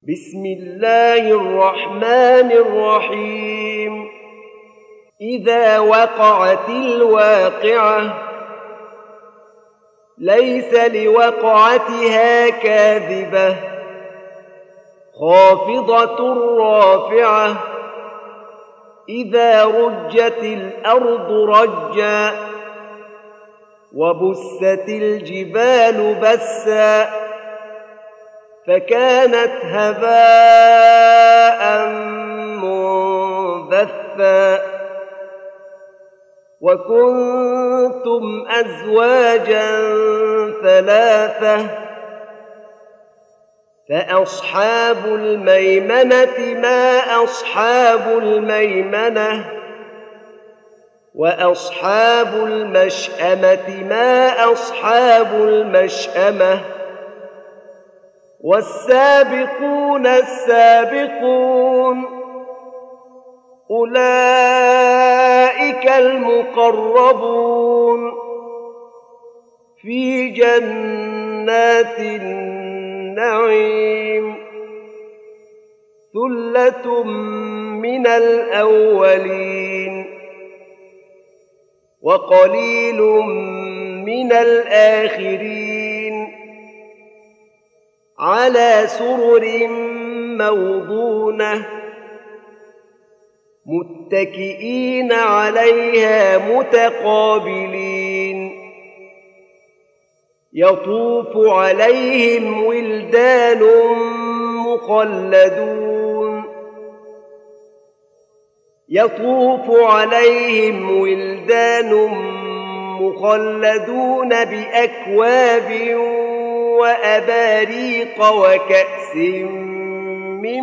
بسم الله الرحمن الرحيم إذا وقعت الواقعة ليس لوقعتها كاذبة خافضة رافعة إذا رجت الأرض رجا وبست الجبال بسا فكانت هباء منبثا وكنتم أزواجا ثلاثة فأصحاب الميمنة ما أصحاب الميمنة وأصحاب المشأمة ما أصحاب المشأمة والسابقون السابقون أولئك المقربون في جنات النعيم ثلة من الأولين وقليل من الآخرين على سرر موضونة متكئين عليها متقابلين يطوف عليهم ولدان مخلدون بأكواب وأباريق وكأس من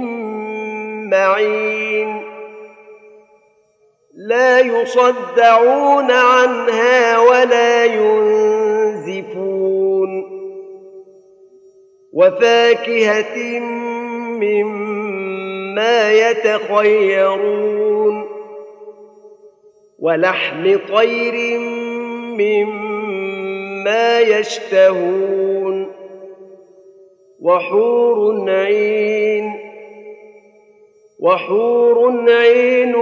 معين لا يصدعون عنها ولا ينزفون وفاكهة مما يتخيرون ولحم طير مما يشتهون وحور عين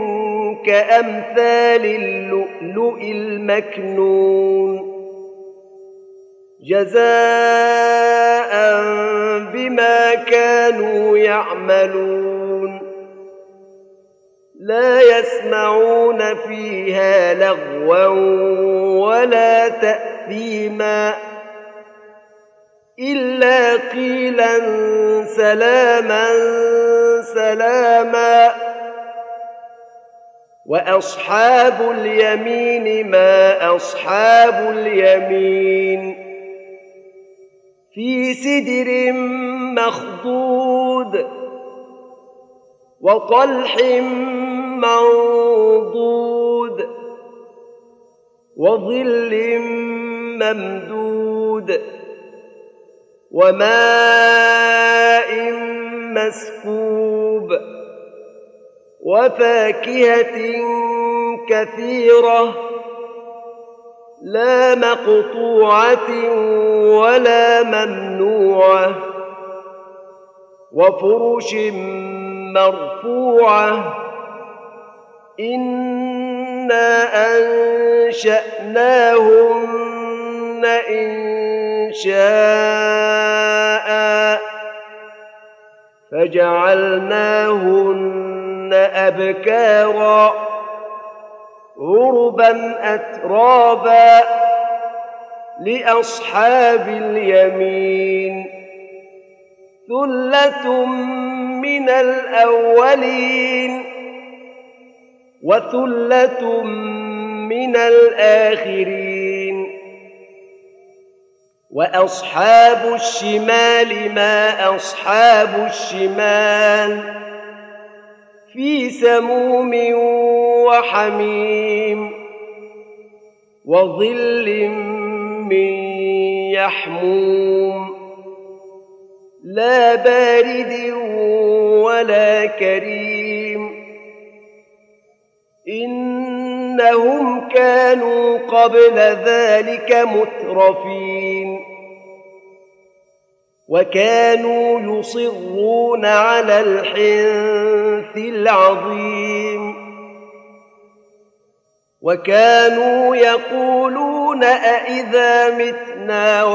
كأمثال اللؤلؤ المكنون جزاء بما كانوا يعملون لا يسمعون فيها لغوا ولا تأثيما إلا قيلا سلاما سلاما وأصحاب اليمين ما أصحاب اليمين في سدر مخضود وطلح منضود وظل ممدود وماء مسكوب وفاكهة كثيرة لا مقطوعة ولا ممنوعة وفرش مرفوعة إنا أنشأناهن إنشاء فجعلناهن أبكارا عربا أترابا لأصحاب اليمين ثلة من الأولين وثلة من الآخرين وأصحاب الشمال ما أصحاب الشمال في سموم وحميم وظل من يحموم لا بارد ولا كريم إنهم كانوا قبل ذلك مترفين وكانوا يصرون على الحنث العظيم وكانوا يقولون أئذا متنا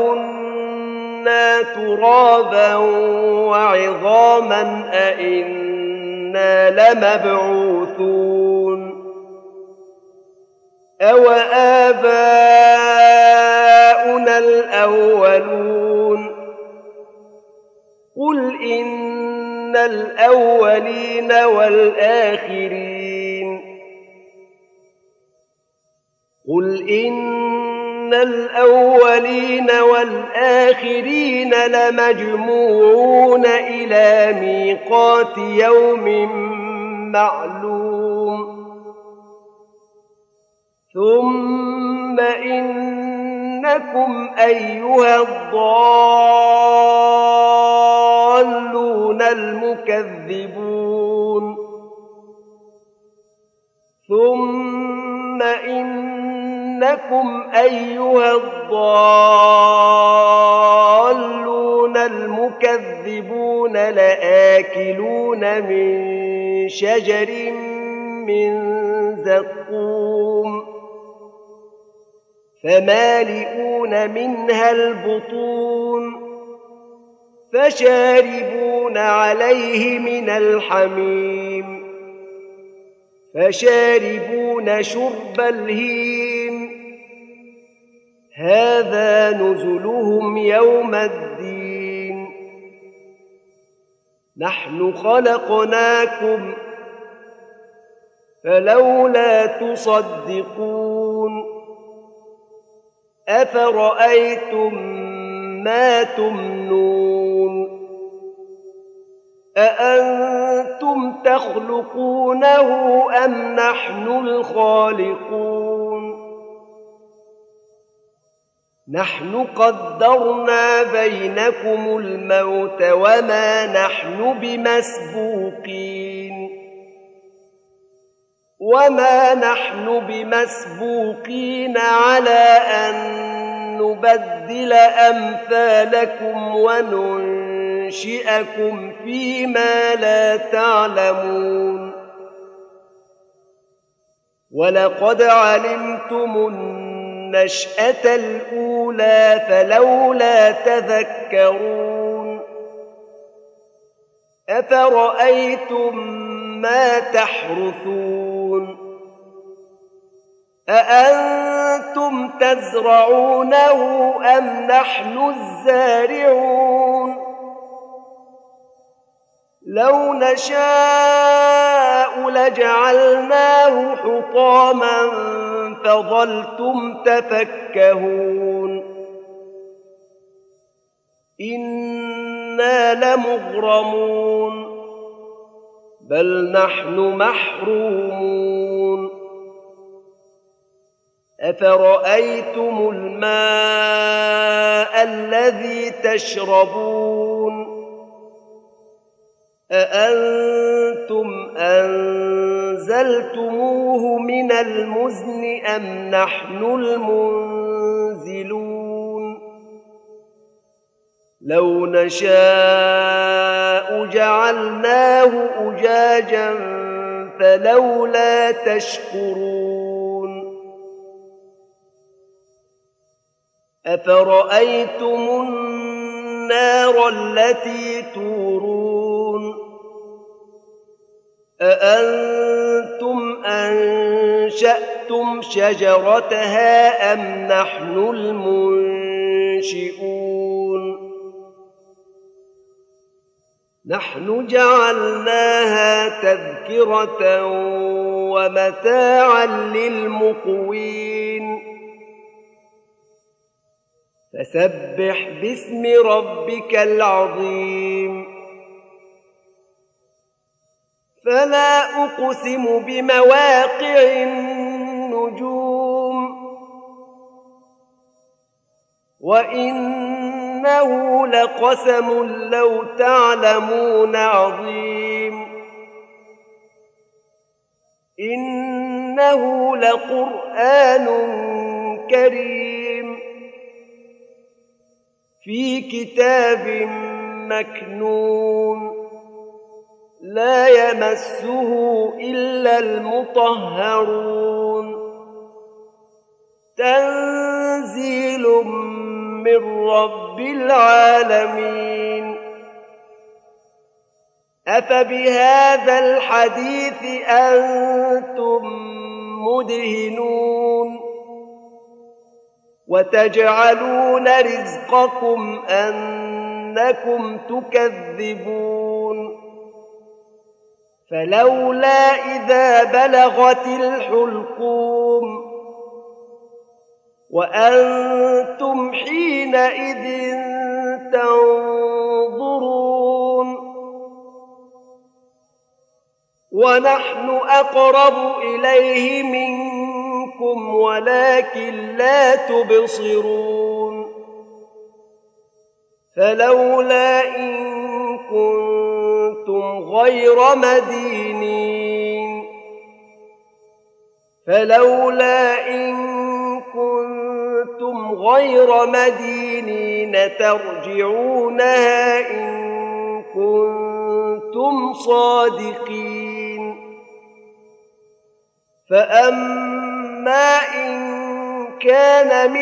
وكنا ترابا وعظاما أئنا لمبعوثون أو آباؤنا الأولون قل إن الأولين والآخرين قل إن الأولين والآخرين لمجموعون إلى ميقات يوم معلوم ثم إنكم أيها الضالون المكذبون ثم إنكم أيها الضالون المكذبون لآكلون من شجر من زقوم فمالئون منها البطون فشاربون عليه من الحميم فشاربون شرب الهيم هذا نزلهم يوم الدين نحن خلقناكم فلولا تصدقون أفرأيتم ما تمنون أأنتم تخلقونه أم نحن الخالقون نحن قدرنا بينكم الموت وما نحن بمسبوقين على أن نبدل أمثالكم وننشئكم فيما لا تعلمون ولقد علمتم النشأة الأولى فلولا تذكرون أفرأيتم ما تحرثون أأنتم تزرعونه أم نحن الزارعون لو نشاء لجعلناه حطاما فظلتم تفكهون إنا لمغرمون بل نحن محرومون أفرأيتم الماء الذي تشربون أأنتم أنزلتموه من المزن أم نحن المنزلون لو نشاء جعلناه أجاجا فلولا تشكرون أفرأيتم النار التي تورون أأنتم أنشأتم شجرتها أم نحن المنشئون نحن جعلناها تذكرة ومتاعا للمقوين فسبح باسم ربك العظيم فلا أقسم بمواقع النجوم وإنه لقسم لو تعلمون عظيم إنه لقرآن كريم في كتاب مكنون لا يمسه إلا المطهرون تنزيل من رب العالمين أفبهذا الحديث أنتم مدهنون وتجعلون رزقكم أنكم تكذبون فلولا إذا بلغت الحلقوم وأنتم حينئذ تنظرون ونحن أقرب إليه منكم ولكن لا تبصرون فلولا إن كنتم غير مدينين ترجعونها إن كنتم صادقين فأما إن كان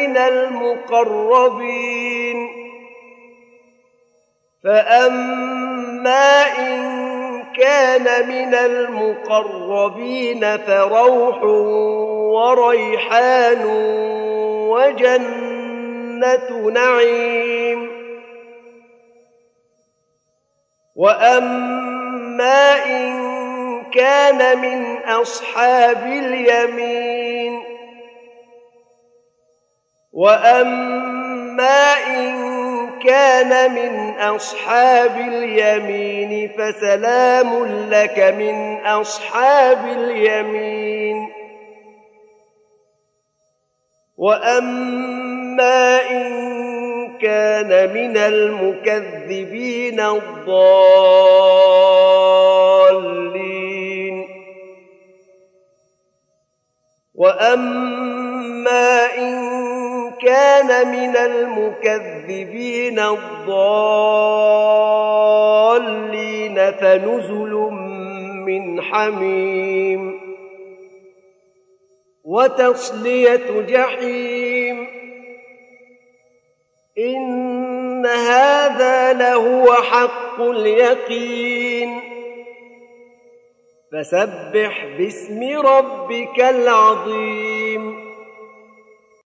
من المقربين فروح وريحان وجنة نعيم وأما إن كان من أصحاب اليمين فسلام لك من أصحاب اليمين وأما إن كان من المكذبين الضالين فنزل من حميم وتصلية جحيم إن هذا لهو حق اليقين فسبح باسم ربك العظيم